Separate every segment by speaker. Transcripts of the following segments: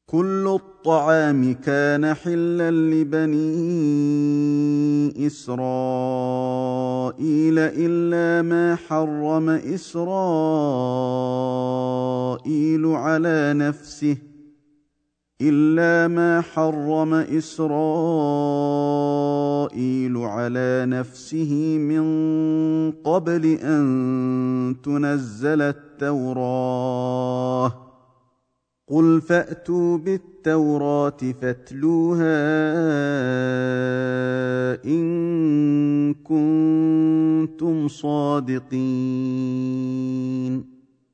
Speaker 1: كل الطعام كان حلا لبني إسرائيل إلا ما حرم إسرائيل على نفسه من قبل أن تنزل التوراة. قل فأتوا بالتوراة فاتلوها إن كنتم صادقين.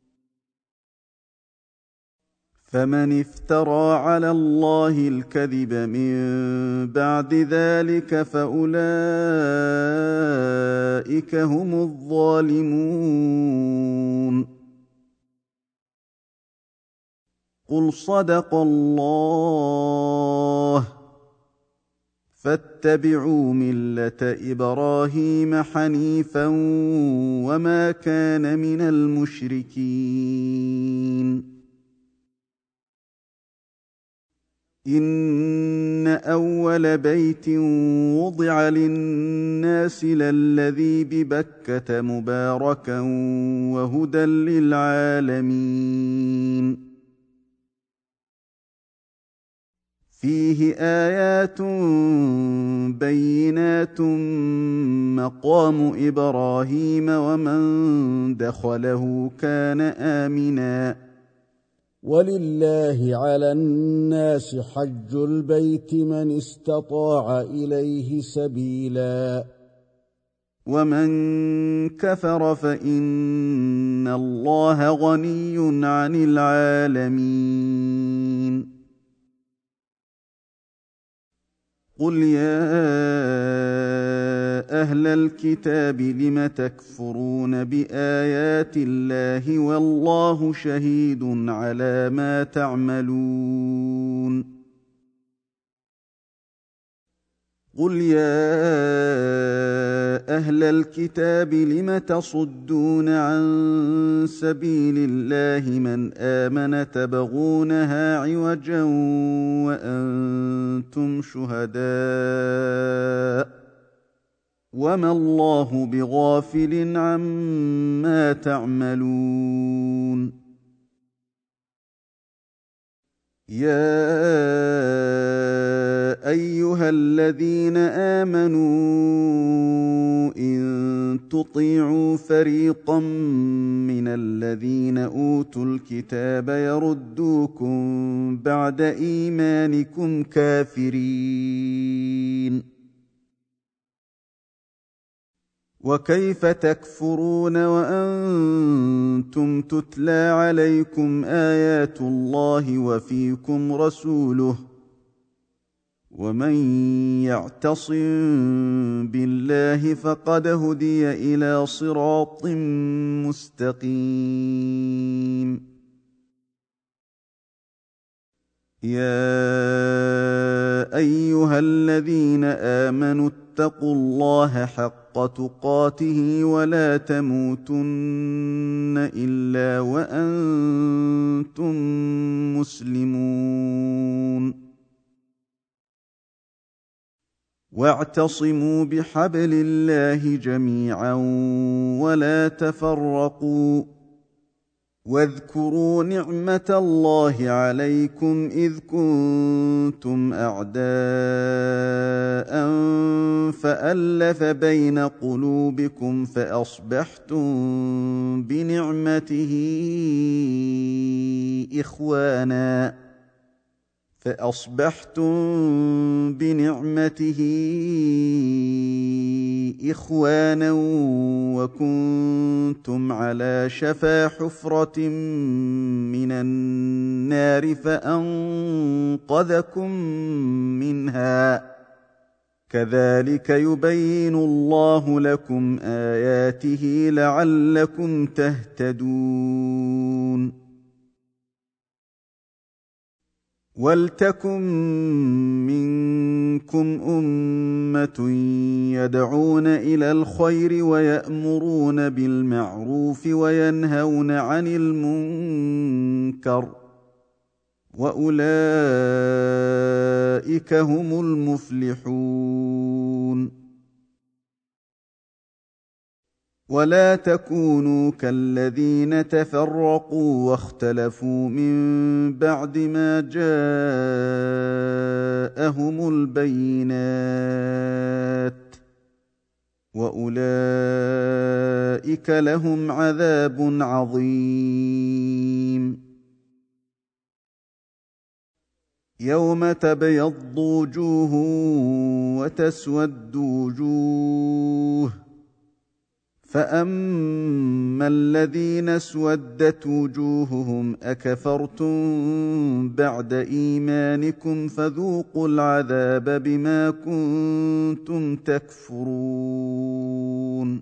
Speaker 1: فمن افترى على الله الكذب من بعد ذلك فأولئك هم الظالمون. قل صدق الله فاتبعوا ملة إبراهيم حنيفا وما كان من المشركين. إن أول بيت وضع للناس للذي ببكة مباركا وهدى للعالمين. فيه آيات بينات مقام إبراهيم ومن دخله كان آمنا.
Speaker 2: ولله على الناس حج البيت من استطاع إليه سبيلا
Speaker 1: ومن كفر فإن الله غني عن العالمين. قل يا أهل الكتاب لم تكفرون بآيات الله والله شهيد على ما تعملون. قل يا أهل الكتاب لم تصدون عن سبيل الله من آمن تبغونها عوجا وأنتم شهداء وما الله بغافل عما تعملون. يا أيها الذين آمنوا إن تطيعوا فريقا من الذين أوتوا الكتاب يردوكم بعد إيمانكم كافرين. وكيف تكفرون وأنتم تتلى عليكم آيات الله وفيكم رسوله ومن يعتصم بالله فقد هدي إلى صراط مستقيم. يا أيها الذين آمنوا اتقوا الله حق تقاته ولا تموتن إلا وأنتم مسلمون. واعتصموا بحبل الله جميعا ولا تفرقوا. واذكروا نعمة الله عليكم إذ كنتم أعداء فألف بين قلوبكم فأصبحتم بنعمته إخوانا وكنتم على شفا حفرة من النار فأنقذكم منها. كذلك يبين الله لكم آياته لعلكم تهتدون. ولتكن منكم أمة يدعون إلى الخير ويأمرون بالمعروف وينهون عن المنكر واولئك هم المفلحون. ولا تكونوا كالذين تفرقوا واختلفوا من بعد ما جاءهم البينات، واولئك لهم عذاب عظيم. يوم تبيض وجوه وتسود وجوه، فأما الذين اسودت وجوههم أكفرتم بعد إيمانكم فذوقوا العذاب بما كنتم تكفرون.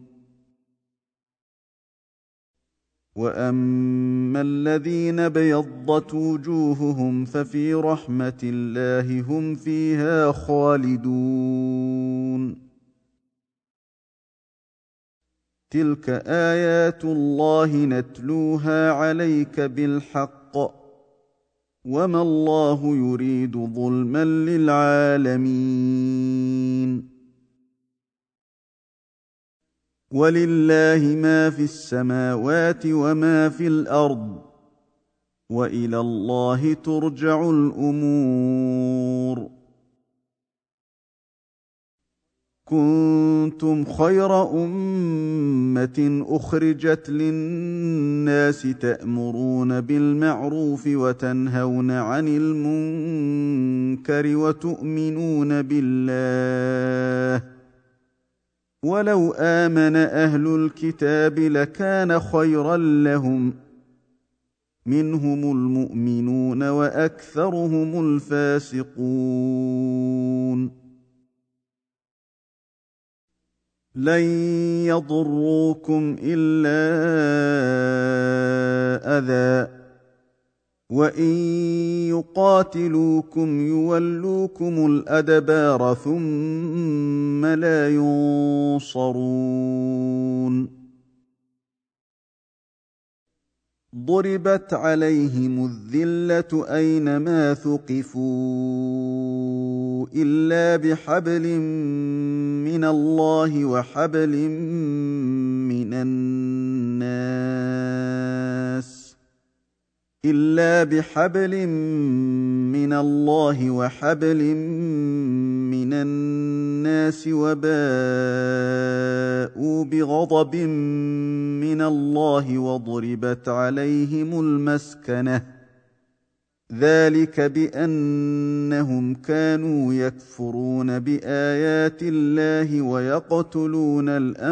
Speaker 1: وأما الذين ابيضت وجوههم ففي رحمة الله هم فيها خالدون. تلك آيات الله نتلوها عليك بالحق، وما الله يريد ظلما للعالمين. ولله ما في السماوات وما في الأرض، وإلى الله ترجع الأمور. كنتم خير أمة أخرجت للناس تأمرون بالمعروف وتنهون عن المنكر وتؤمنون بالله، ولو آمن أهل الكتاب لكان خيرا لهم، منهم المؤمنون وأكثرهم الفاسقون. لن يضروكم إلا أذى، وإن يقاتلوكم يولوكم الأدبار ثم لا ينصرون. ضربت عليهم الذلة أينما ثقفوا إلا بحبل من الله وحبل من الناس وباءوا بغضب من الله وضربت عليهم المسكنة، ذلك بأنهم كانوا يكفرون بآيات الله ويقتلون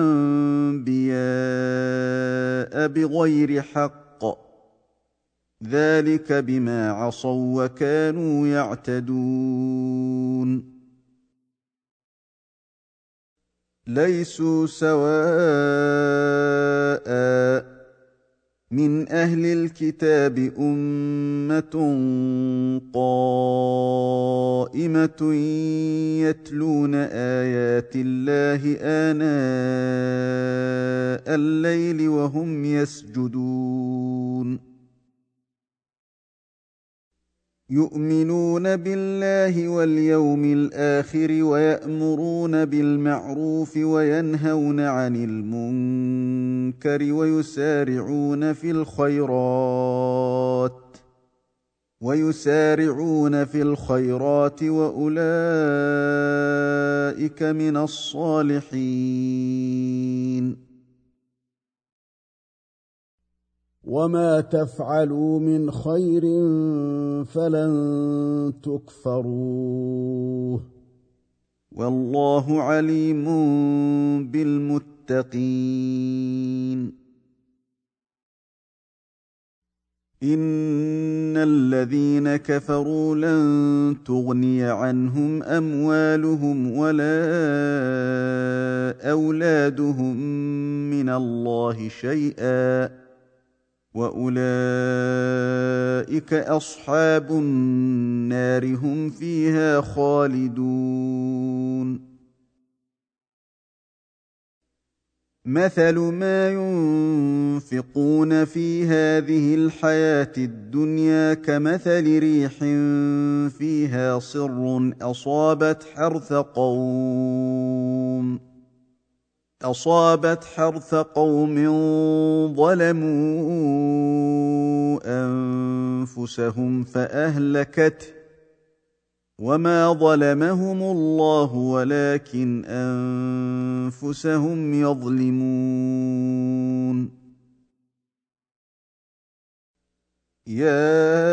Speaker 1: الأنبياء بغير حق، ذلك بما عصوا وكانوا يعتدون. ليسوا سواء، من أهل الكتاب أمة قائمة يتلون آيات الله آناء الليل وهم يسجدون، يؤمنون بالله واليوم الآخر ويأمرون بالمعروف وينهون عن المنكر ويسارعون في الخيرات وأولئك من الصالحين.
Speaker 2: وما تفعلوا من خير فلن تكفروه،
Speaker 1: والله عليم بالمتقين. إن الذين كفروا لن تغني عنهم أموالهم ولا أولادهم من الله شيئا، وأولئك أصحاب النار هم فيها خالدون. مثل ما ينفقون في هذه الحياة الدنيا كمثل ريح فيها صر أصابت حرث قوم ظلموا أنفسهم فأهلكته وما ظلمهم الله ولكن أنفسهم يظلمون. يا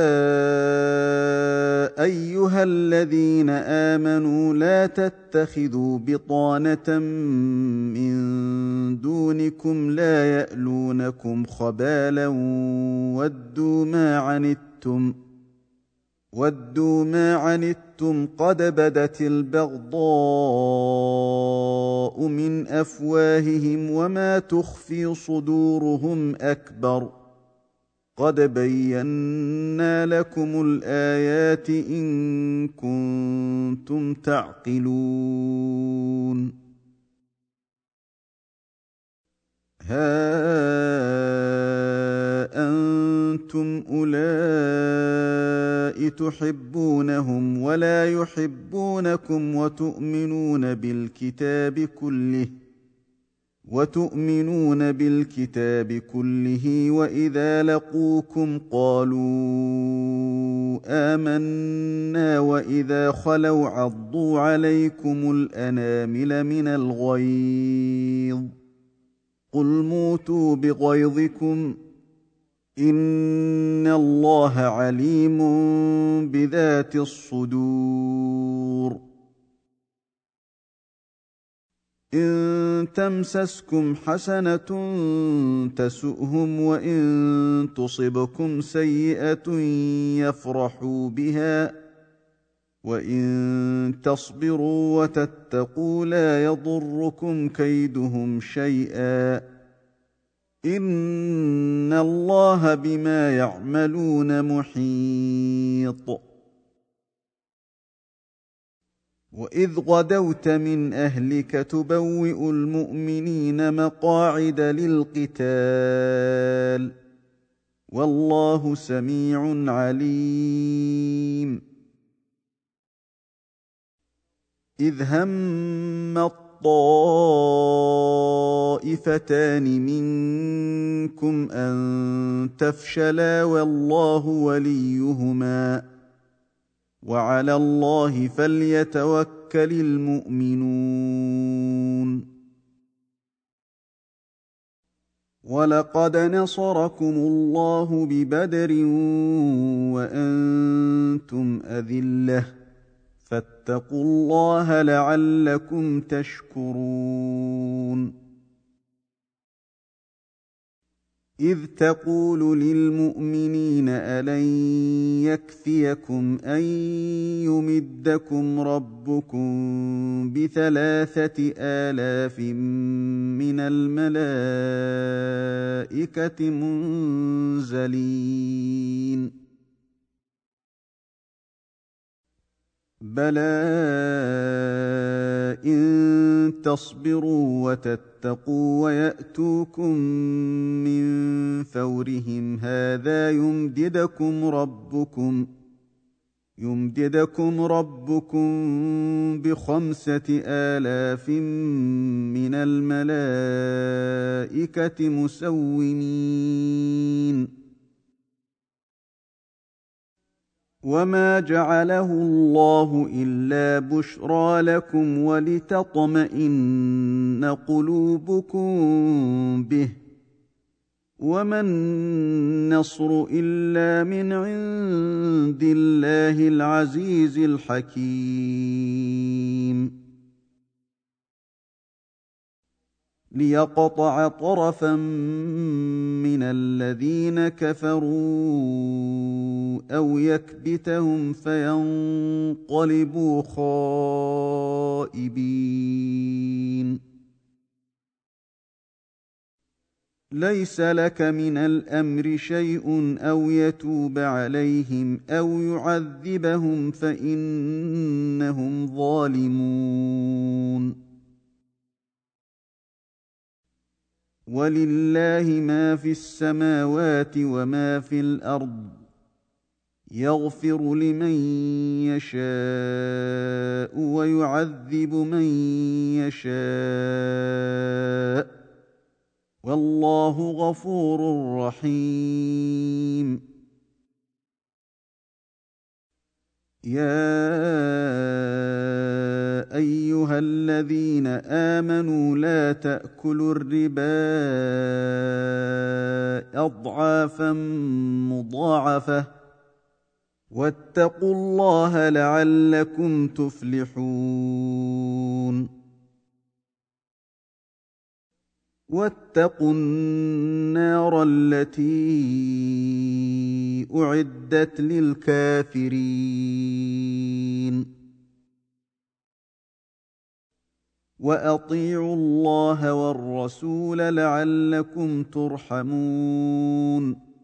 Speaker 1: أيها الذين آمنوا لا تتخذوا بطانة من دونكم لا يألونكم خبالا ودوا ما عنتم قد بدت البغضاء من أفواههم وما تخفي صدورهم أكبر قد بينا لكم الآيات إن كنتم تعقلون. ها أنتم أولئك تحبونهم ولا يحبونكم وتؤمنون بالكتاب كله وإذا لقوكم قالوا آمنا وإذا خلوا عضوا عليكم الأنامل من الغيظ قل موتوا بغيظكم إن الله عليم بذات الصدور. إن تمسسكم حسنة تسؤهم وإن تصبكم سيئة يفرحوا بها وإن تصبروا وتتقوا لا يضركم كيدهم شيئا إن الله بما يعملون محيط. وإذ غدوت من أهلك تبوئ المؤمنين مقاعد للقتال والله سميع عليم. إذ هم الطائفتان منكم أن تفشلا والله وليهما وعلى الله فليتوكل المؤمنون. ولقد نصركم الله ببدر وأنتم أذلة فاتقوا الله لعلكم تشكرون. إذ تقول للمؤمنين ألن يكفيكم أن يمدكم ربكم ب3,000 من الملائكة منزلين بلى إن تصبروا وتتقوا ويأتوكم من فورهم هذا يمددكم ربكم ب5,000 من الملائكة مسومين. وما جعله الله إلا بشرى لكم ولتطمئن قلوبكم به وما النصر إلا من عند الله العزيز الحكيم. ليقطع طرفا من الذين كفروا أو يكبتهم فينقلبوا خائبين. ليس لك من الأمر شيء أو يتوب عليهم أو يعذبهم فإنهم ظالمون. ولله ما في السماوات وما في الأرض يغفر لمن يشاء ويعذب من يشاء والله غفور رحيم يا أيها الذين آمنوا لا تأكلوا الربا أضعافا مضاعفة واتقوا الله لعلكم تفلحون واتقوا النار التي أعدت للكافرين وأطيعوا الله والرسول لعلكم ترحمون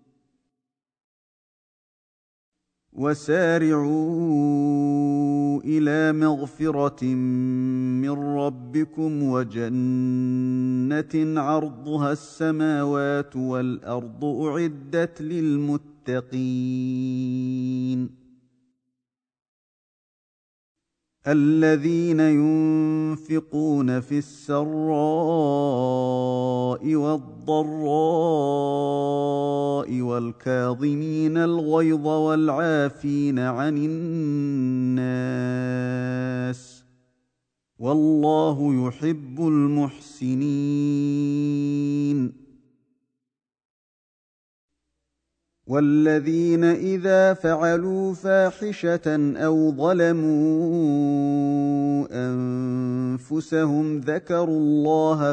Speaker 1: وسارعوا إلى مغفرة من ربكم وجنة عرضها السماوات والأرض أعدت للمتقين الذين ينفقون في السراء والضراء والكاظمين الغيظ والعافين عن الناس والله يحب المحسنين والذين إذا فعلوا فاحشة أو ظلموا أنفسهم ذكروا الله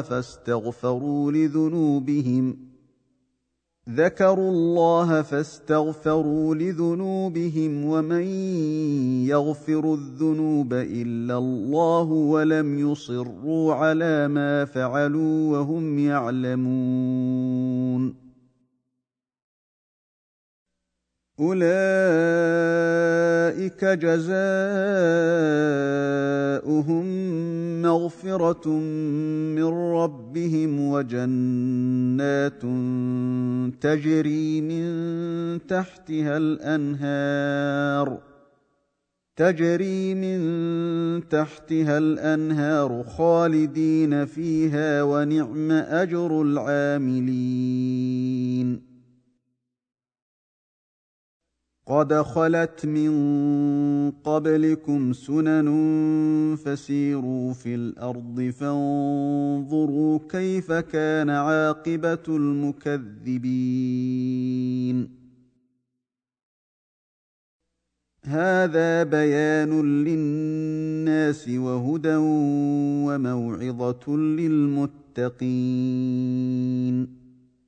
Speaker 1: فاستغفروا لذنوبهم ومن يغفر الذنوب إلا الله ولم يصروا على ما فعلوا وهم يعلمون أولئك جزاؤهم مغفرة من ربهم وجنات تجري من تحتها الأنهار خالدين فيها ونعم أجر العاملين قد خلت من قبلكم سنن فسيروا في الأرض فانظروا كيف كان عاقبة المكذبين هذا بيان للناس وهدى وموعظة للمتقين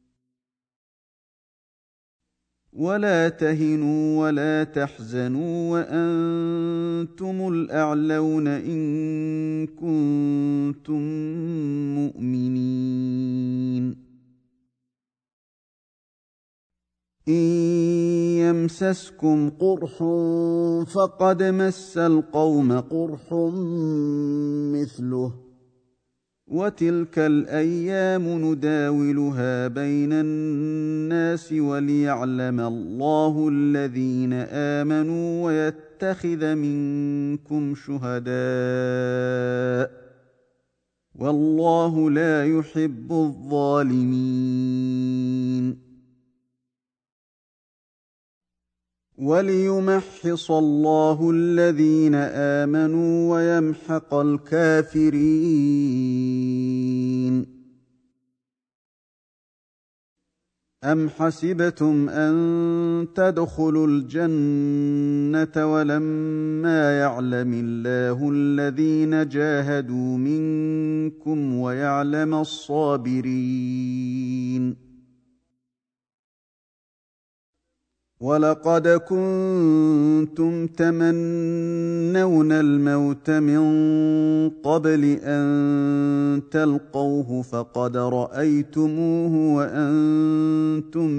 Speaker 1: ولا تهنوا ولا تحزنوا وأنتم الأعلون إن كنتم مؤمنين إن يمسسكم قرح فقد مس القوم قرح مثله وتلك الأيام نداولها بين الناس وليعلم الله الذين آمنوا ويتخذ منكم شهداء والله لا يحب الظالمين وليمحص الله الذين آمنوا ويمحق الكافرين أم حسبتم أن تدخلوا الجنة ولما يعلم الله الذين جاهدوا منكم ويعلم الصابرين ولقد كنتم تمنون الموت من قبل أن تلقوه فقد رأيتموه وأنتم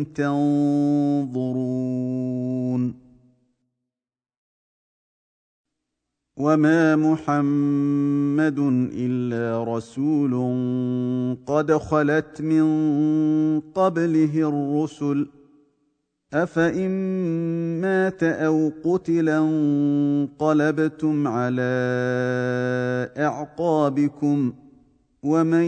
Speaker 1: تنظرون وما محمد إلا رسول قد خلت من قبله الرسل أفإن مات أو قتلا انقلبتم على أعقابكم ومن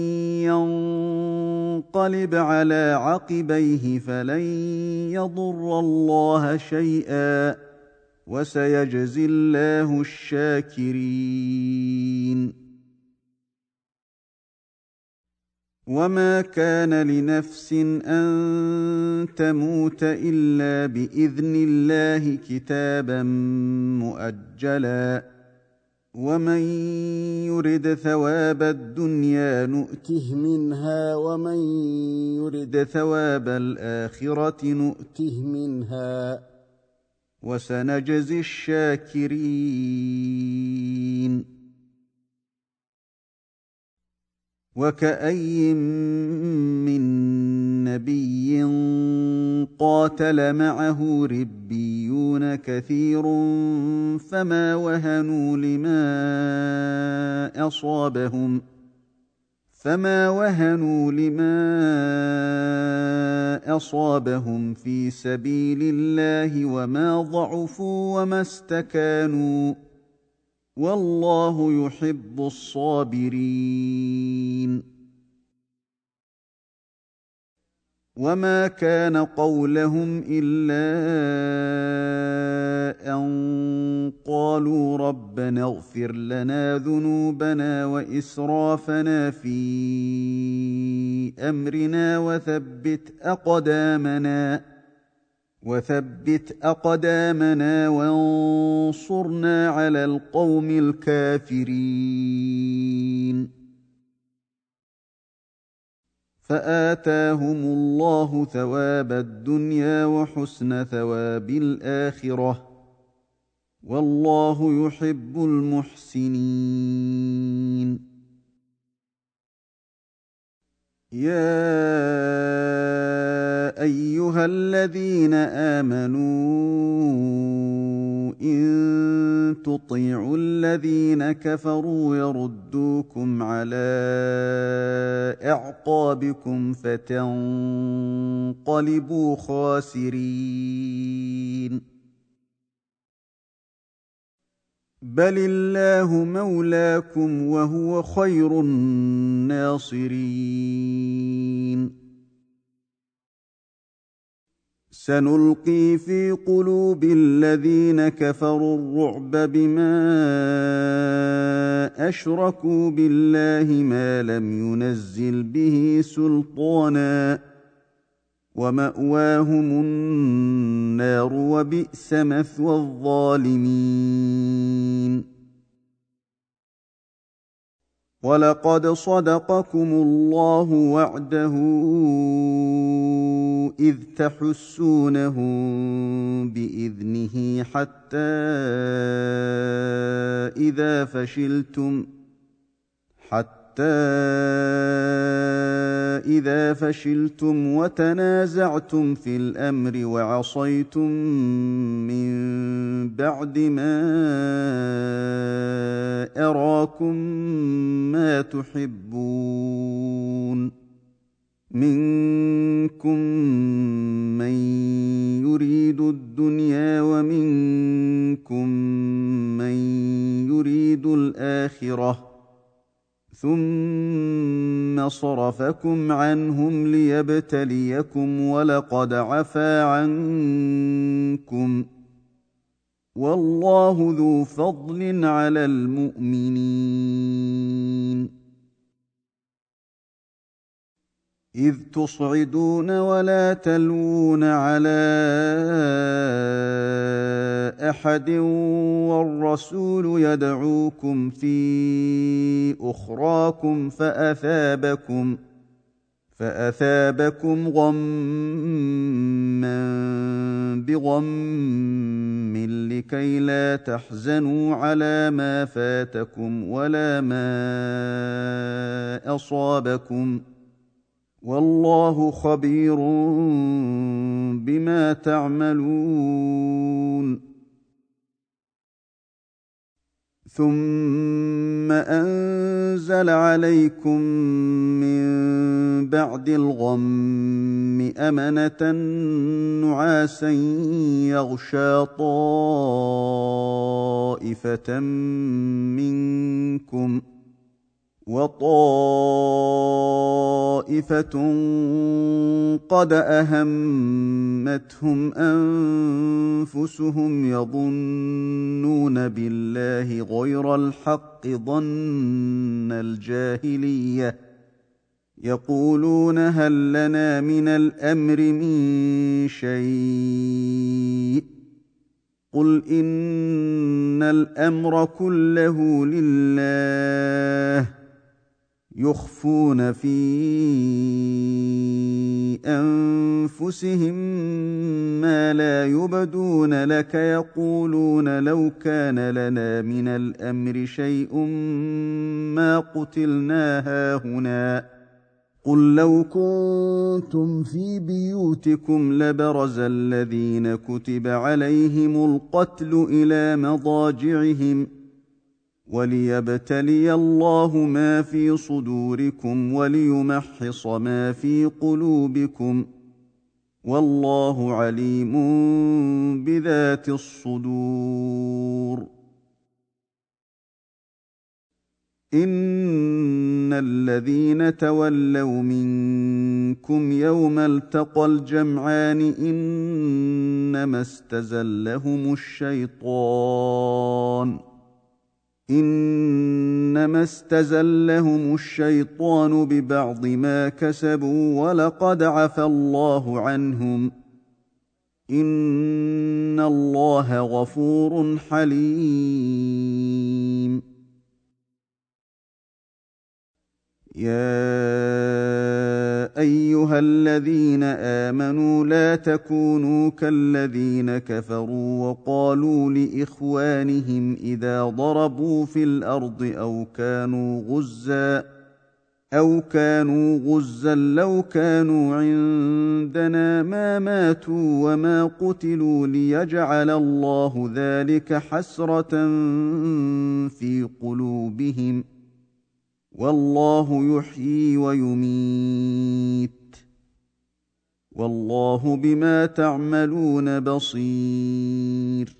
Speaker 1: ينقلب على عقبيه فلن يضر الله شيئا وسيجزي الله الشاكرين. وما كان لنفس أن تموت إلا بإذن الله كتابا مؤجلا ومن يرد ثواب الدنيا نؤته منها ومن يرد ثواب الآخرة نؤته منها وسنجزي الشاكرين. وكأي من نبي قاتل معه ربيون كثير فما وهنوا لما أصابهم في سبيل الله وما ضعفوا وما استكانوا والله يحب الصابرين. وما كان قولهم إلا أن قالوا ربنا اغفر لنا ذنوبنا وإسرافنا في أمرنا وثبت أقدامنا وانصرنا على القوم الكافرين. فآتاهم الله ثواب الدنيا وحسن ثواب الآخرة والله يحب المحسنين. يا أيها الذين آمنوا إن تطيعوا الذين كفروا يردوكم على أعقابكم فتنقلبوا خاسرين. بل الله مولاكم وهو خير الناصرين. سنلقي في قلوب الذين كفروا الرعب بما أشركوا بالله ما لم ينزل به سلطانا ومأواهم النار وبئس مثوى الظالمين. ولقد صدقكم الله وعده إذ تحسونهم بإذنه حتى إذا فشلتم وتنازعتم في الأمر وعصيتم من بعد ما أراكم ما تحبون منكم من يريد الدنيا ومنكم من يريد الآخرة ثم صرفكم عنهم ليبتليكم ولقد عفا عنكم والله ذو فضل على المؤمنين. إذ تصعدون ولا تلوون على أحد والرسول يدعوكم في أخراكم فأثابكم غما بغم لكي لا تحزنوا على ما فاتكم ولا ما أصابكم والله خبير بما تعملون. ثم أنزل عليكم من بعد الغم أمنة نعاسا يغشى طائفة منكم وطائفة قد أهمتهم أنفسهم يظنون بالله غير الحق ظن الجاهلية يقولون هل لنا من الأمر من شيء قل إن الأمر كله لله يخفون في أنفسهم ما لا يبدون لك يقولون لو كان لنا من الأمر شيء ما قتلنا هاهنا قل لو كنتم في بيوتكم لبرز الذين كتب عليهم القتل إلى مضاجعهم وليبتلي الله ما في صدوركم وليمحص ما في قلوبكم والله عليم بذات الصدور إن الذين تولوا منكم يوم التقى الجمعان إنما استزلهم الشيطان ببعض ما كسبوا ولقد عفى الله عنهم إن الله غفور حليم يا أيها الذين آمنوا لا تكونوا كالذين كفروا وقالوا لإخوانهم إذا ضربوا في الأرض أو كانوا غزا لو كانوا عندنا ما ماتوا وما قتلوا ليجعل الله ذلك حسرة في قلوبهم والله يحيي ويميت والله بما تعملون بصير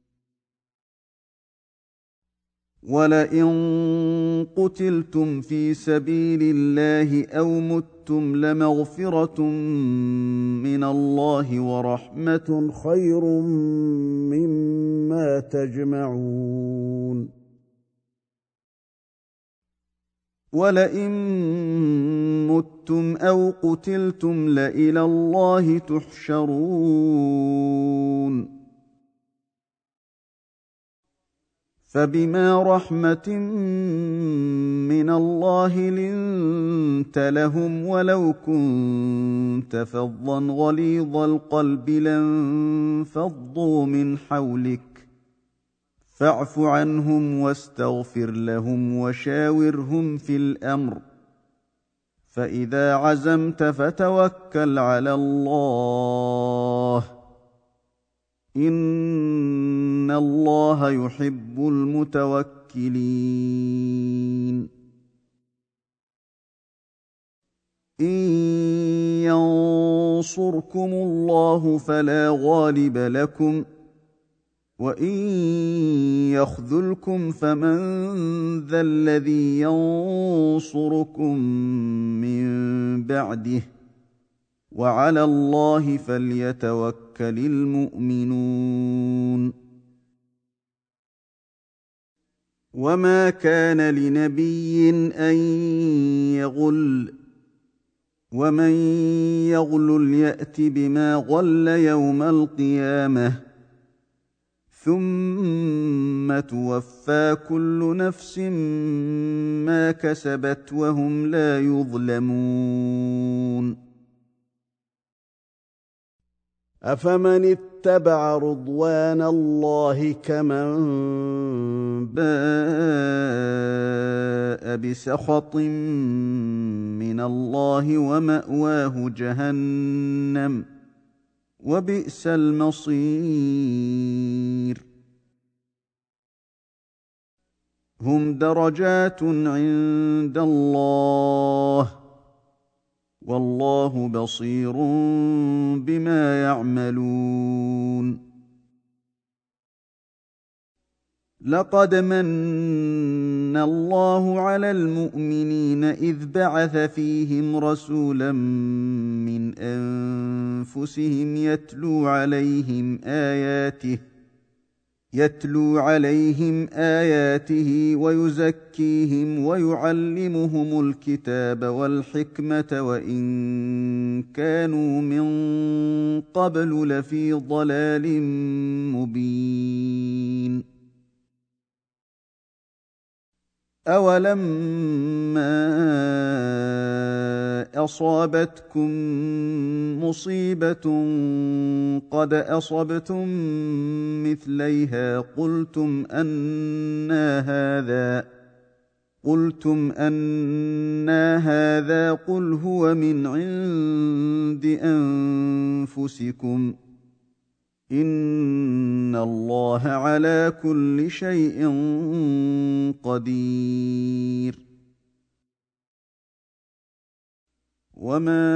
Speaker 1: ولئن قتلتم في سبيل الله أو متم لمغفرة من الله ورحمة خير مما تجمعون ولئن متم أو قتلتم لإلى الله تحشرون فبما رحمة من الله لنت لهم ولو كنت فظا غليظ القلب لانفضوا من حولك فاعف عنهم واستغفر لهم وشاورهم في الأمر فإذا عزمت فتوكل على الله إن الله يحب المتوكلين إن ينصركم الله فلا غالب لكم وإن يخذلكم فمن ذا الذي ينصركم من بعده وعلى الله فليتوكل المؤمنون وما كان لنبي أن يغل ومن يغلل يأت بما غل يوم القيامة ثم توفى كل نفس ما كسبت وهم لا يظلمون
Speaker 2: أفمن اتبع رضوان الله كمن
Speaker 1: باء بسخط من الله ومأواه جهنم وبئس المصير هم درجات عند الله والله بصير بما يعملون لقد من الله على المؤمنين إذ بعث فيهم رسولا من أنفسهم يتلو عليهم آياته ويزكيهم ويعلمهم الكتاب والحكمة وإن كانوا من قبل لفي ضلال مبين أولما أصابتكم مصيبة قد أصبتم مثليها قلتم أنى هذا قل هو من عند أنفسكم إن الله على كل شيء قدير وما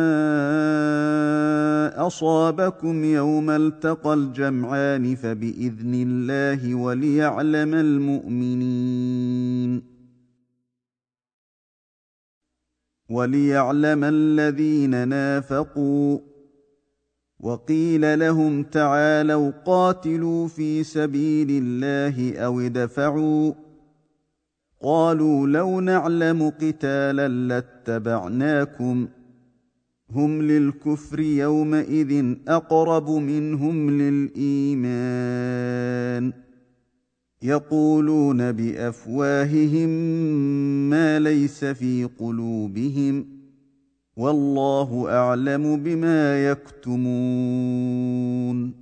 Speaker 1: أصابكم يوم التقى الجمعان فبإذن الله وليعلم الذين نافقوا وقيل لهم تعالوا قاتلوا في سبيل الله أو ادفعوا قالوا لو نعلم قتالا لاتبعناكم هم للكفر يومئذ أقرب منهم للإيمان يقولون بأفواههم ما ليس في قلوبهم والله أعلم بما يكتمون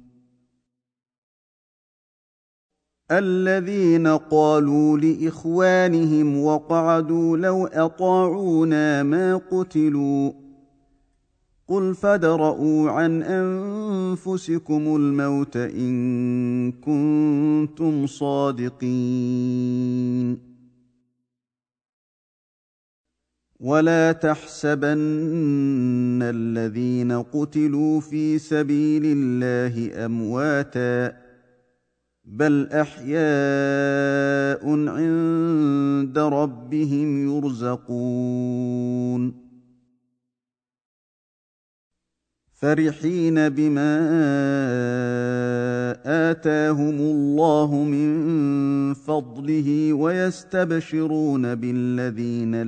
Speaker 1: الذين قالوا لإخوانهم وقعدوا لو أطاعونا ما قتلوا قل فادرءوا عن أنفسكم الموت إن كنتم صادقين ولا تحسبن الذين قتلوا في سبيل الله أمواتا بل أحياء عند ربهم يرزقون فرحين بما آتاهم الله من فضله ويستبشرون بالذين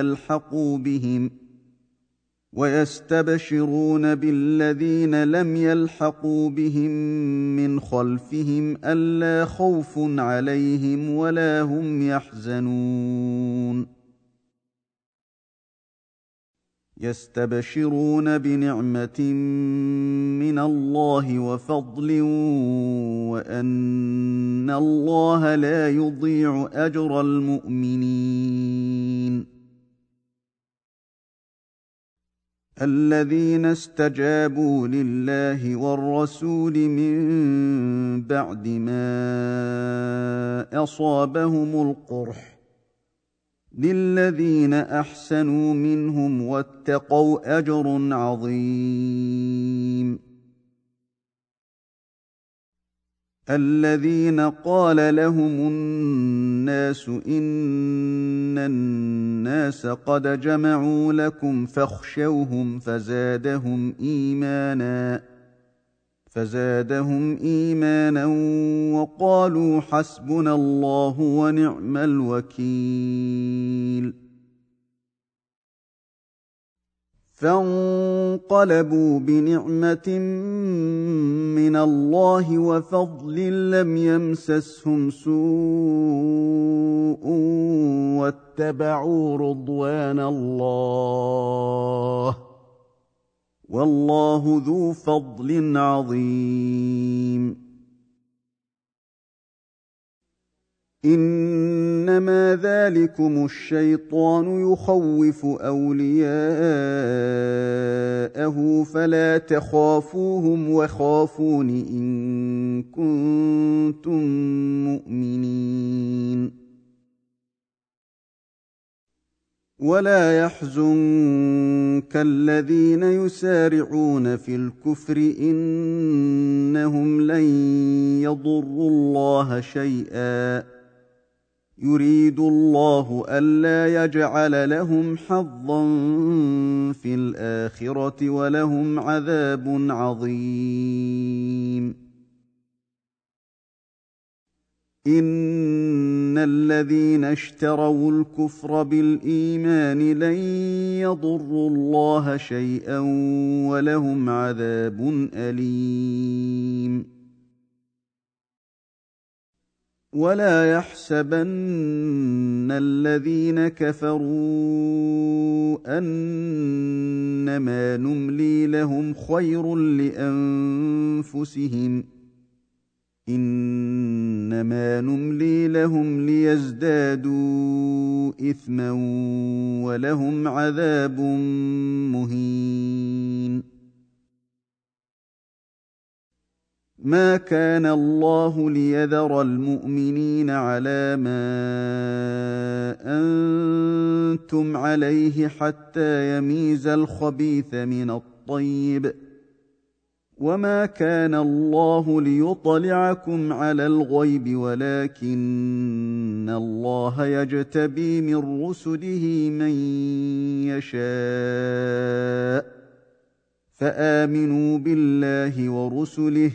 Speaker 1: لم يلحقوا بهم من خلفهم ألا خوف عليهم ولا هم يحزنون يستبشرون بنعمة من الله وفضل وأن الله لا يضيع أجر المؤمنين الذين استجابوا لله والرسول من بعد ما أصابهم القرح للذين أحسنوا منهم واتقوا أجر عظيم الذين قال لهم الناس إن الناس قد جمعوا لكم فاخشوهم فزادهم إيمانا وقالوا حسبنا الله ونعم الوكيل فانقلبوا بنعمة من الله وفضل لم يمسسهم سوء واتبعوا رضوان الله والله ذو فضل عظيم إنما ذلكم الشيطان يخوف أولياءه فلا تخافوهم وخافون إن كنتم مؤمنين ولا يحزنك الذين يسارعون في الكفر إنهم لن يضروا الله شيئا يريد الله ألا يجعل لهم حظا في الآخرة ولهم عذاب عظيم إن الذين اشتروا الكفر بالإيمان لن يضروا الله شيئا ولهم عذاب أليم ولا يحسبن الذين كفروا أنما نملي لهم خير لأنفسهم إنما نملي لهم ليزدادوا إثما ولهم عذاب مهين ما كان الله ليذر المؤمنين على ما أنتم عليه حتى يميز الخبيث من الطيب وما كان الله ليطلعكم على الغيب ولكن الله يجتبي من رسله من يشاء فآمنوا بالله ورسله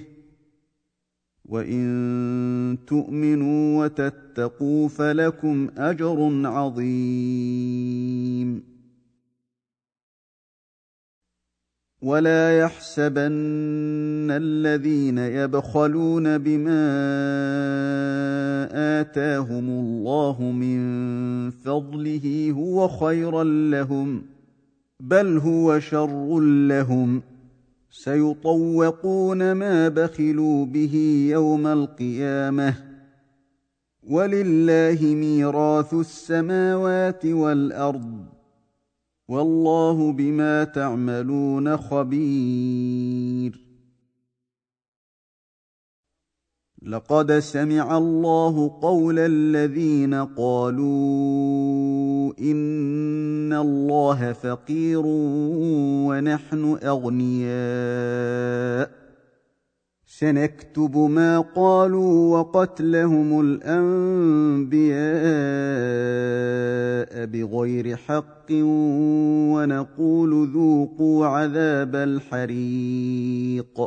Speaker 1: وإن تؤمنوا وتتقوا فلكم أجر عظيم ولا يحسبن الذين يبخلون بما آتاهم الله من فضله هو خيرا لهم بل هو شر لهم سيطوقون ما بخلوا به يوم القيامة ولله ميراث السماوات والأرض والله بما تعملون خبير لقد سمع الله قول الذين قالوا إن الله فقير ونحن أغنياء سنكتب ما قالوا وقتلهم الأنبياء بغير حق ونقول ذوقوا عذاب الحريق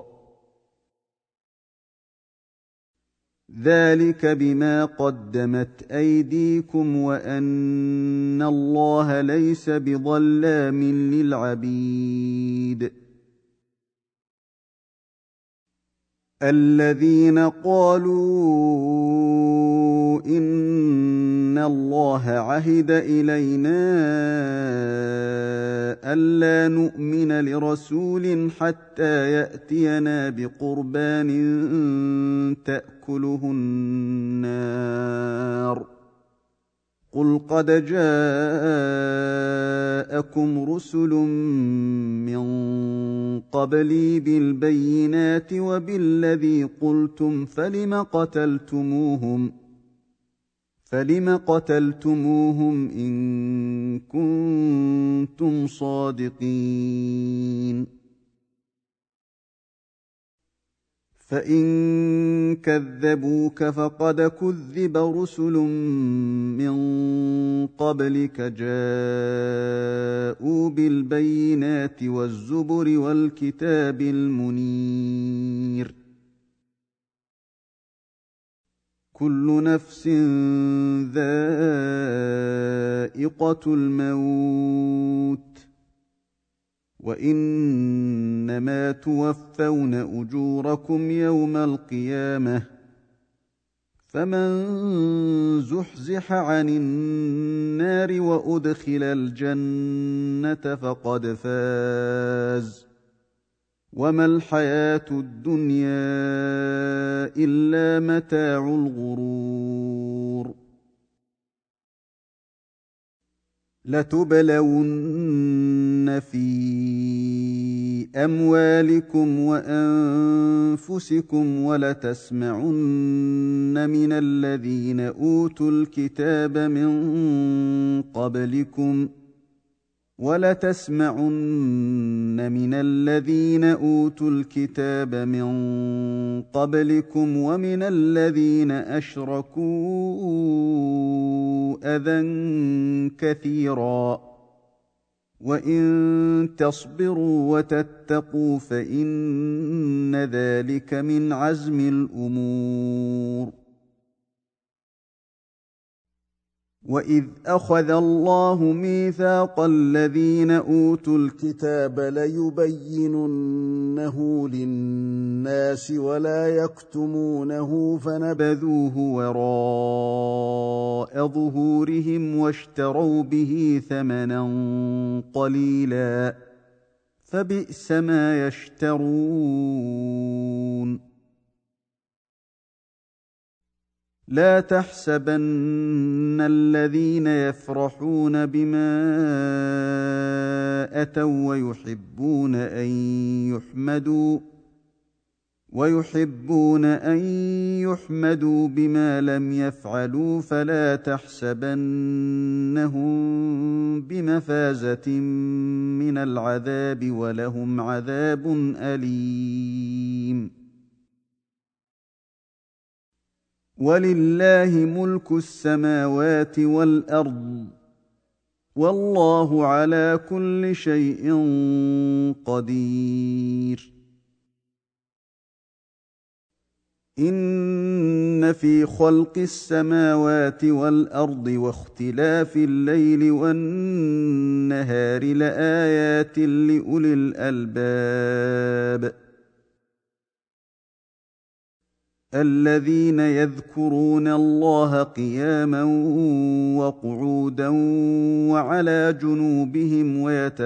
Speaker 1: ذلك بما قدمت أيديكم وأن الله ليس بظلام للعبيد الذين قالوا إن الله عهد إلينا ألا نؤمن لرسول حتى يأتينا بقربان تأكله النار قل قد جاءكم رسل من قبلي بالبينات وبالذي قلتم فلم قتلتموهم إن كنتم صادقين فإن كذبوك فقد كذب رسل من قبلك جاءوا بالبينات والزبر والكتاب المنير كل نفس ذائقة الموت وإنما توفون أجوركم يوم القيامة فمن زحزح عن النار وأدخل الجنة فقد فاز وما الحياة الدنيا إلا متاع الغرور لتبلون في أموالكم وأنفسكم ولتسمعن من الذين أوتوا الكتاب من قبلكم وَلَتَسْمَعُنَّ مِنَ الَّذِينَ أُوتُوا الْكِتَابَ مِن قَبْلِكُمْ وَمِنَ الَّذِينَ أَشْرَكُوا أَذًى كَثِيرًا وَإِن تَصْبِرُوا وَتَتَّقُوا فَإِنَّ ذَلِكَ مِنْ عَزْمِ الْأُمُورِ. وَإِذْ أَخَذَ اللَّهُ مِيثَاقَ الَّذِينَ أُوتُوا الْكِتَابَ لَيُبَيِّنُنَّهُ لِلنَّاسِ وَلَا يَكْتُمُونَهُ فَنَبَذُوهُ وَرَاءَ ظُهُورِهِمْ وَاشْتَرَوْا بِهِ ثَمَنًا قَلِيلًا فَبِئْسَ مَا يَشْتَرُونَ. لا تحسبن الذين يفرحون بما أتوا ويحبون أن يحمدوا بما لم يفعلوا فلا تحسبنهم بمفازة من العذاب ولهم عذاب أليم. وَلِلَّهِ مُلْكُ السَّمَاوَاتِ وَالْأَرْضِ وَاللَّهُ عَلَى كُلِّ شَيْءٍ قَدِيرٌ. إِنَّ فِي خَلْقِ السَّمَاوَاتِ وَالْأَرْضِ وَاخْتِلَافِ اللَّيْلِ وَالنَّهَارِ لَآيَاتٍ لِأُولِي الْأَلْبَابِ الَّذِينَ يَذْكُرُونَ اللَّهَ قِيَامًا وَقُعُودًا وَعَلَى جُنُوبِهِمْ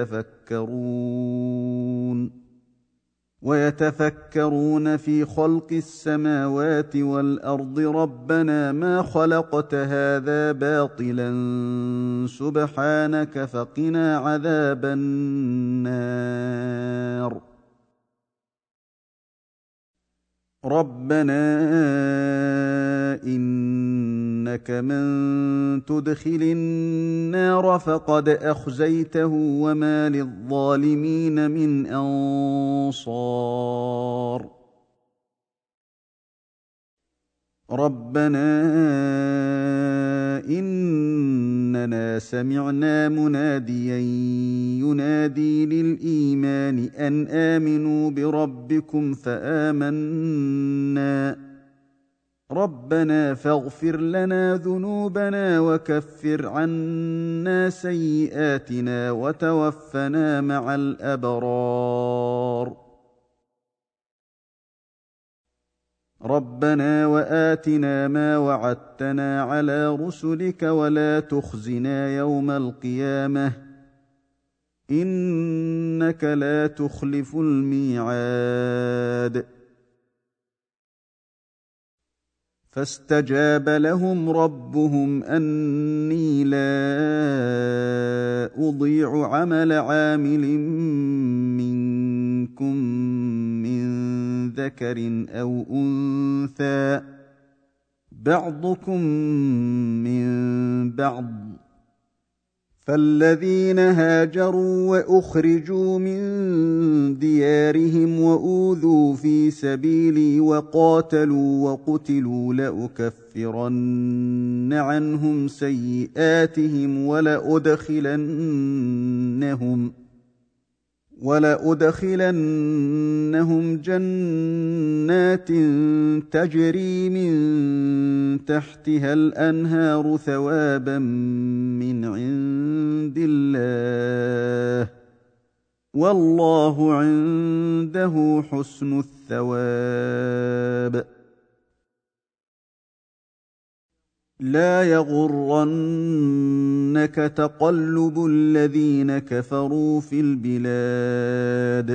Speaker 1: وَيَتَفَكَّرُونَ في خَلْقِ السَّمَاوَاتِ وَالْأَرْضِ رَبَّنَا مَا خَلَقْتَ هَذَا بَاطِلًا سُبْحَانَكَ فَقِنَا عَذَابَ النَّارِ. رَبَّنَا إِنَّكَ مَن تُدْخِلِ النَّارَ فَقَدْ أَخْزَيْتَهُ وَمَا لِلظَّالِمِينَ مِنْ أَنصَارٍ. رَبَّنَا إِنَّنَا سَمِعْنَا مُنَادِيًا يُنَادِي لِلْإِيمَانِ أَنْ آمِنُوا بِرَبِّكُمْ فَآمَنَّا رَبَّنَا فَاغْفِرْ لَنَا ذُنُوبَنَا وَكَفِّرْ عَنَّا سَيِّئَاتِنَا وَتَوَفَّنَا مَعَ الْأَبْرَارِ. رَبَّنَا وَآتِنَا مَا وَعَدتَّنَا عَلَىٰ رُسُلِكَ وَلَا تُخْزِنَا يَوْمَ الْقِيَامَةِ إِنَّكَ لَا تُخْلِفُ الْمِيعَادَ. فَاسْتَجَابَ لَهُمْ رَبُّهُمْ أَنِّي لَا أُضِيعُ عَمَلَ عَامِلٍ مِّنكُم مِّن ذَكَرٍ أَوْ أُنثَىٰ بَعْضُكُم مِّن بَعْضٍ فَالَّذِينَ هَاجَرُوا وَأُخْرِجُوا مِن دِيَارِهِمْ وَأُوذُوا فِي سَبِيلِي وَقَاتَلُوا وَقُتِلُوا لَأُكَفِّرَنَّ عَنْهُمْ سَيِّئَاتِهِمْ وَلَأُدْخِلَنَّهُمْ جَنَّاتٍ تَجْرِي مِن تَحْتِهَا الْأَنْهَارُ ثَوَابًا مِّنْ عِندِ اللَّهِ وَاللَّهُ عِندَهُ حُسْنُ الثَّوَابِ. لَا يَغُرَّنَّكَ تَقَلُّبُ الَّذِينَ كَفَرُوا فِي الْبِلَادِ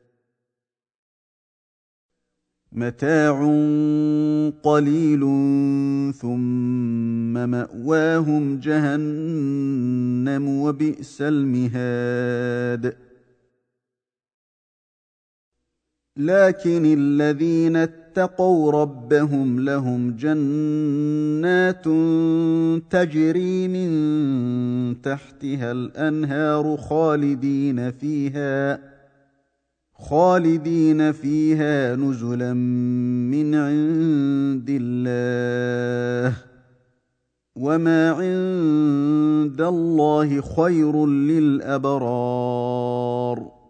Speaker 1: مَتَاعٌ قَلِيلٌ ثُمَّ مَأْوَاهُمْ جَهَنَّمُ وَبِئْسَ الْمِهَادُ. لَكِنِ الَّذِينَ اتقوا ربهم لهم جنات تجري من تحتها الأنهار خالدين فيها نزلا من عند الله وما عند الله خير للأبرار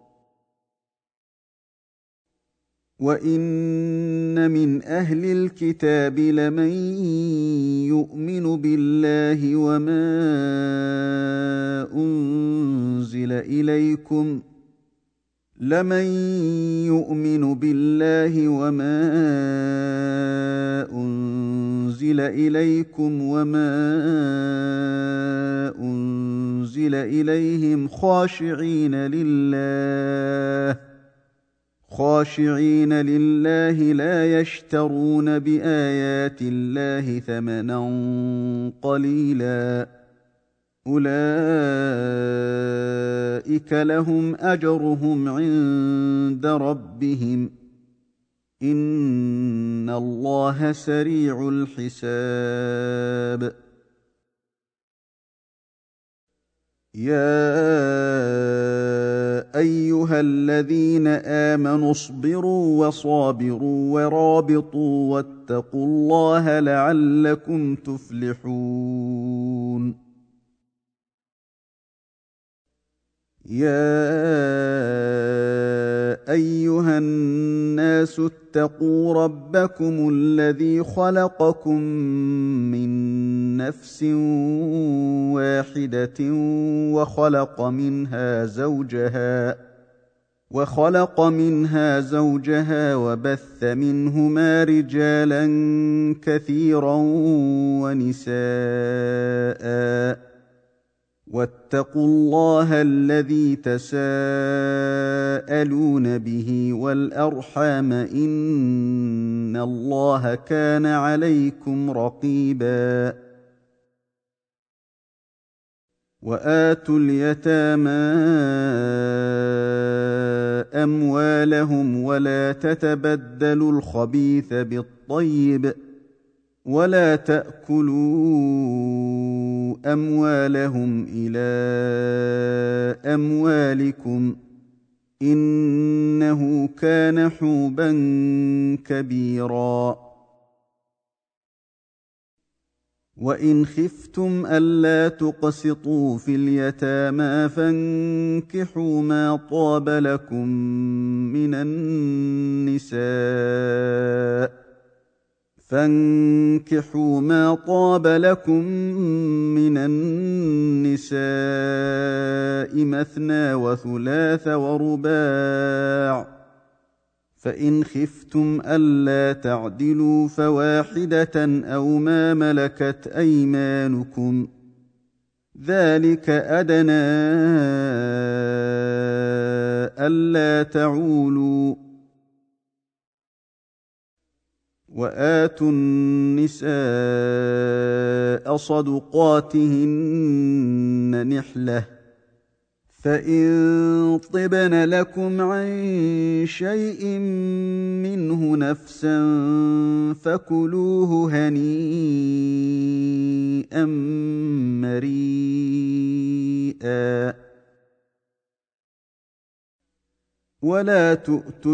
Speaker 1: وإن من أهل الكتاب لمن يؤمن بالله وما أنزل إليكم وما أنزل إليهم خاشعين لله لا يشترون بآيات الله ثمنا قليلا أولئك لهم أجرهم عند ربهم إن الله سريع الحساب يا أيها الذين آمنوا اصبروا وصابروا ورابطوا واتقوا الله لعلكم تفلحون يا أيها الناس اتقوا ربكم الذي خلقكم من نفس واحدة وخلق منها زوجها وبث منهما رجالا كثيرا ونساء واتقوا الله الذي تساءلون به والأرحام إن الله كان عليكم رقيبا وآتوا اليتامى أموالهم ولا تتبدلوا الخبيث بالطيب ولا تأكلوا أموالهم إلى أموالكم إنه كان حوبا كبيرا وإن خفتم ألا تقسطوا في اليتامى فانكحوا ما طاب لكم من النساء مثنى وثلاث ورباع فإن خفتم ألا تعدلوا فواحدة أو ما ملكت أيمانكم ذلك أدنى ألا تعولوا وآتوا النساء صدقاتهن نحلة فإن طبن لكم عن شيء منه نفسا فكلوه هنيئا مريئا ولا تؤتوا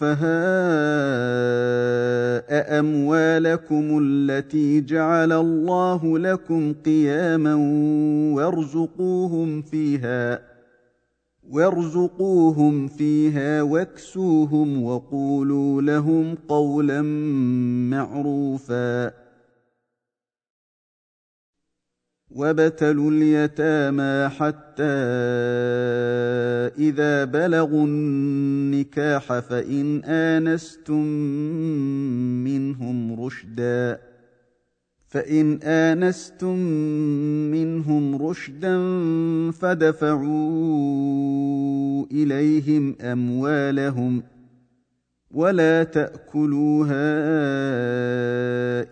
Speaker 1: السفهاء أموالكم التي جعل الله لكم قياما وارزقوهم فيها واكسوهم وقولوا لهم قولا معروفا وابتلوا اليتامى حتى إذا بلغوا النكاح فإن آنستم منهم رشدا فدفعوا إليهم أموالهم ولا تأكلوها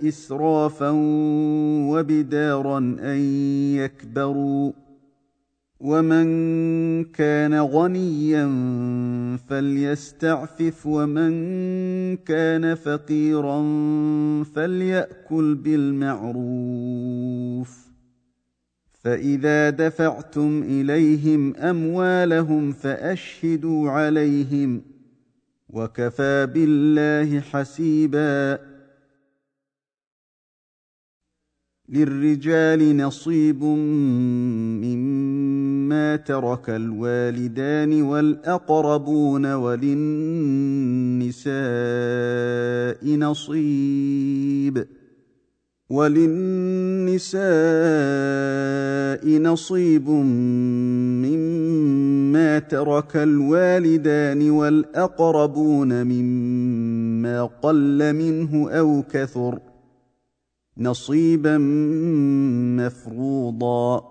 Speaker 1: إسرافا وبدارا أن يكبروا ومن كان غنيا فليستعفف ومن كان فقيرا فليأكل بالمعروف فإذا دفعتم إليهم أموالهم فأشهدوا عليهم وكفى بالله حسيبا. للرجال نصيب مما ترك الوالدان والأقربون وللنساء نصيب مما ترك الوالدان والأقربون مما قل منه أو كثر نصيبا مفروضا.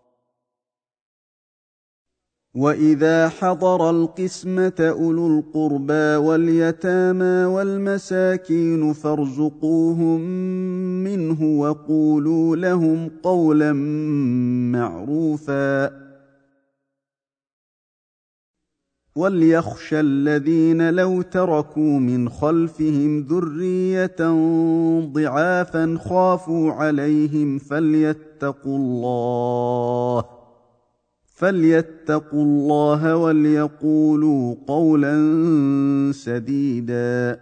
Speaker 1: وإذا حضر القسمة أولو القربى واليتامى والمساكين فارزقوهم منه وقولوا لهم قولا معروفا. وليخشى الذين لو تركوا من خلفهم ذرية ضعافا خافوا عليهم فليتقوا الله وليقولوا قولا سديدا.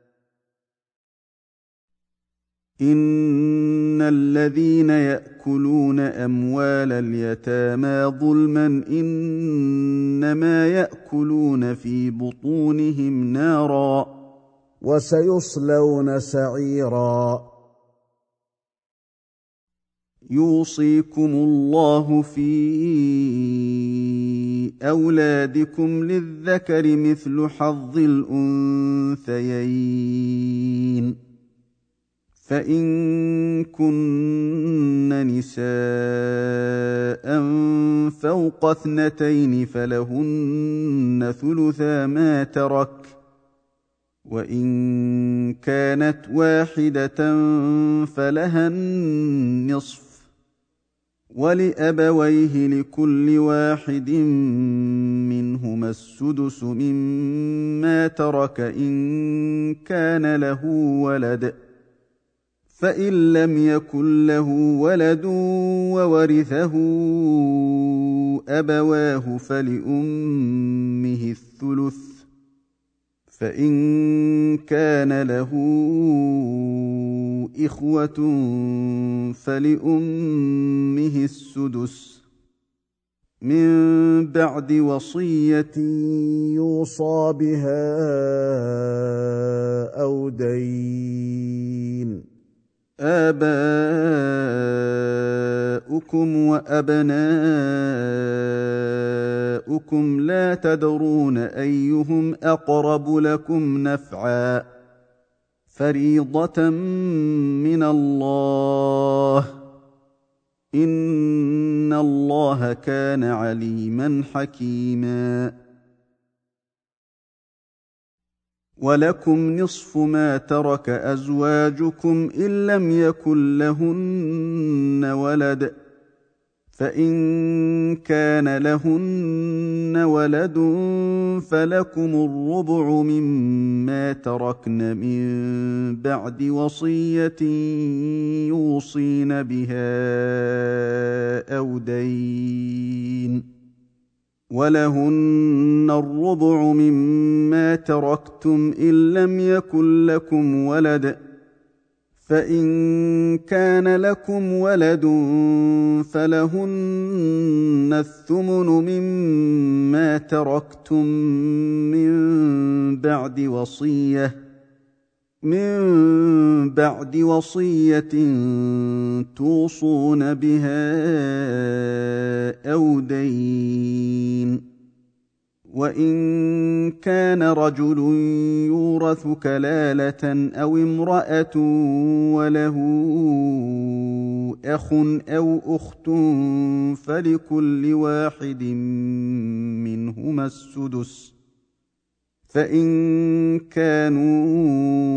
Speaker 1: إن الذين يأكلون أموال اليتامى ظلما إنما يأكلون في بطونهم نارا
Speaker 2: وسيصلون سعيرا.
Speaker 1: يوصيكم الله في أولادكم للذكر مثل حظ الأنثيين فإن كن نساء فوق 2 فلهن ثلثا ما ترك وإن كانت واحدة فلها النصف ولأبويه لكل واحد منهما السدس مما ترك إن كان له ولد فإن لم يكن له ولد وورثه أبواه فلأمه الثلث فإن كان له إخوة فلأمه السدس من بعد وصية
Speaker 2: يوصى بها أو دين.
Speaker 1: آباؤكم وأبناؤكم لا تدرون أيهم أقرب لكم نفعا فريضة من الله إن الله كان عليما حكيما. ولكم نصف ما ترك أزواجكم إن لم يكن لهن ولد فإن كان لهن ولد فلكم الربع مما تركن من بعد وصية يوصين بها أو دين ولهن الربع مما تركتم إن لم يكن لكم ولد فإن كان لكم ولد فلهن الثمن مما تركتم من بعد وصية توصون بها أو دين. وإن كان رجل يورث كلالة أو امرأة وله أخ أو أخت فلكل واحد منهما السدس فإن كانوا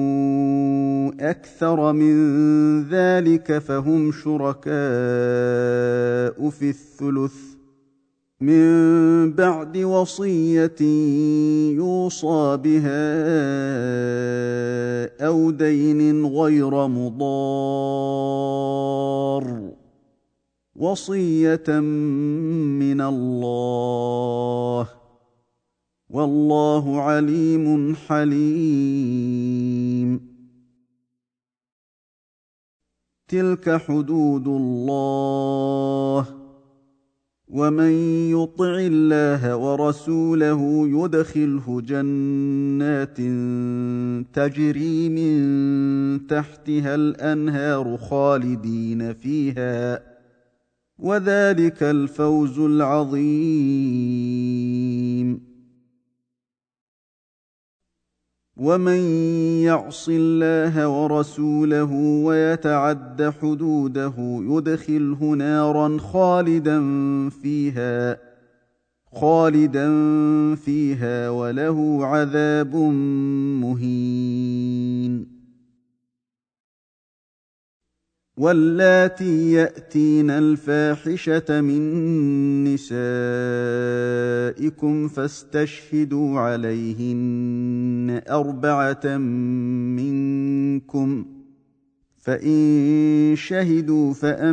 Speaker 1: أكثر من ذلك فهم شركاء في الثلث من بعد وصية يوصى بها أو دين غير مضار، وصية من الله، والله عليم حليم. تلك حدود الله، ومن يطع الله ورسوله يدخله جنات تجري من تحتها الأنهار خالدين فيها، وذلك الفوز العظيم. ومن يعص الله ورسوله ويتعد حدوده يدخله نارا خالدا فيها وله عذاب مهين. واللاتي يأتين الفاحشة من نسائكم فاستشهدوا عليهن 4 منكم، فإن شهدوا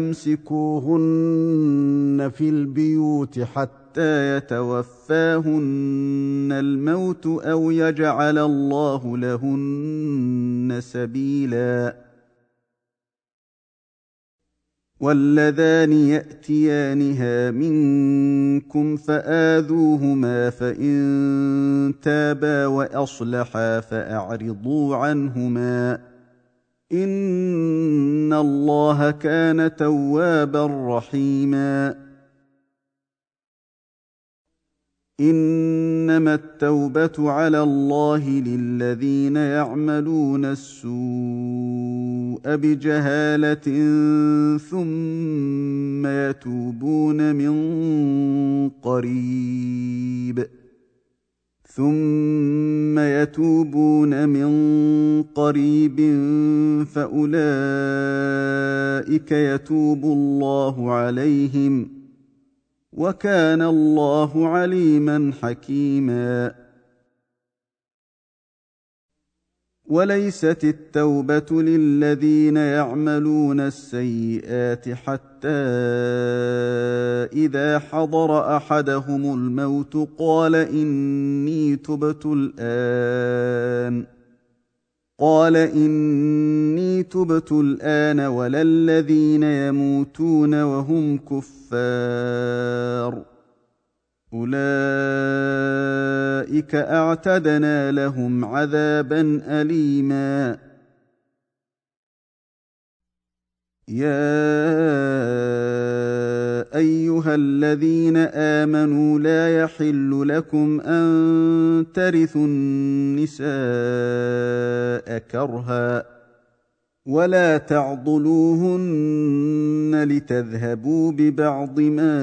Speaker 1: فأمسكوهن في البيوت حتى يتوفاهن الموت أو يجعل الله لهن سبيلا. واللذان يأتيانها منكم فآذوهما، فإن تابا وأصلحا فأعرضوا عنهما، إن الله كان توابا رحيما. إنما التوبة على الله للذين يعملون السوء بجهالة ثم يتوبون من قريب فأولئك يتوب الله عليهم، وكان الله عليما حكيما. وليست التوبة للذين يعملون السيئات حتى إذا حضر أحدهم الموت قال إني تبت الآن ولا الذين يموتون وهم كفار، أولئك أعتدنا لهم عذابا أليما. يا أيها الذين آمنوا لا يحل لكم أن ترثوا النساء كرها، ولا تعضلوهن لتذهبوا ببعض ما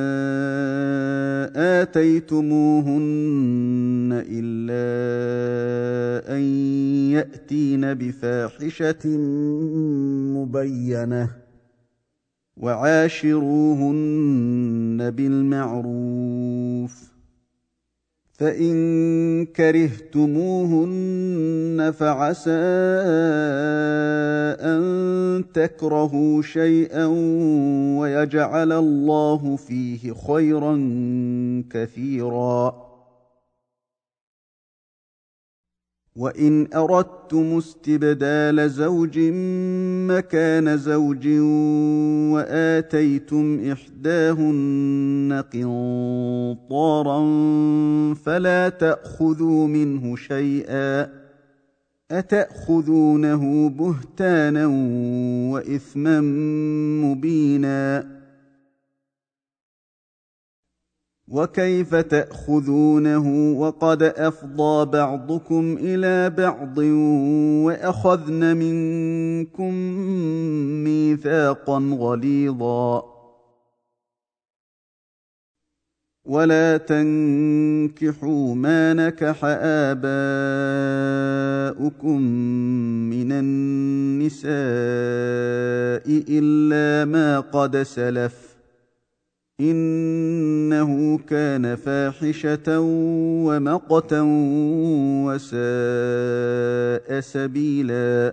Speaker 1: آتيتموهن إلا أن يأتين بفاحشة مبينة، وعاشروهن بالمعروف، فإن كرهتموهن فعسى أن تكرهوا شيئا ويجعل الله فيه خيرا كثيرا. وإن أردتم استبدال زوج مكان زوج وآتيتم إحداهن قنطارا فلا تأخذوا منه شيئا، أتأخذونه بهتانا وإثما مبينا. وكيف تأخذونه وقد أفضى بعضكم إلى بعض وأخذن منكم ميثاقا غليظا. ولا تنكحوا ما نكح آباؤكم من النساء إلا ما قد سلف، إنه كان فاحشة ومقتا وساء سبيلا.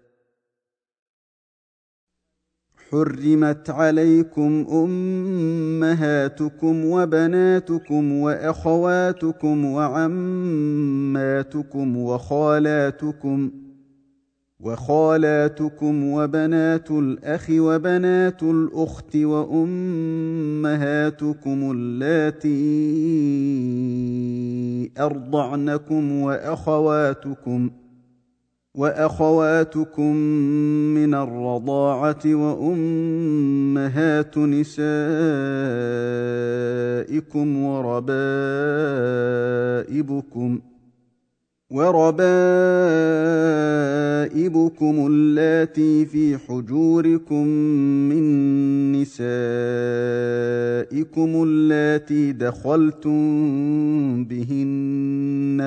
Speaker 1: حرمت عليكم أمهاتكم وبناتكم وأخواتكم وعماتكم وخالاتكم وبنات الأخ وبنات الأخت وأمهاتكم اللاتي أرضعنكم وأخواتكم من الرضاعة وأمهات نسائكم وربائبكم اللاتي في حجوركم من نسائكم اللاتي دخلتم بهن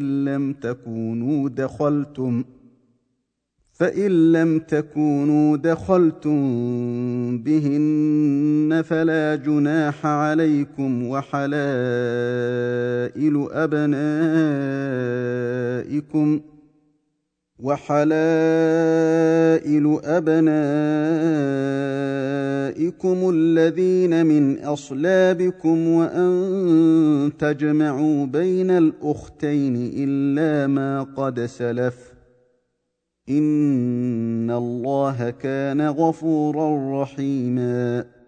Speaker 1: فإن لم تكونوا دخلتم بهن فلا جناح عليكم وحلائل أبنائكم الذين من أصلابكم وأن تجمعوا بين الأختين إلا ما قد سلف إن الله كان غفورا رحيما.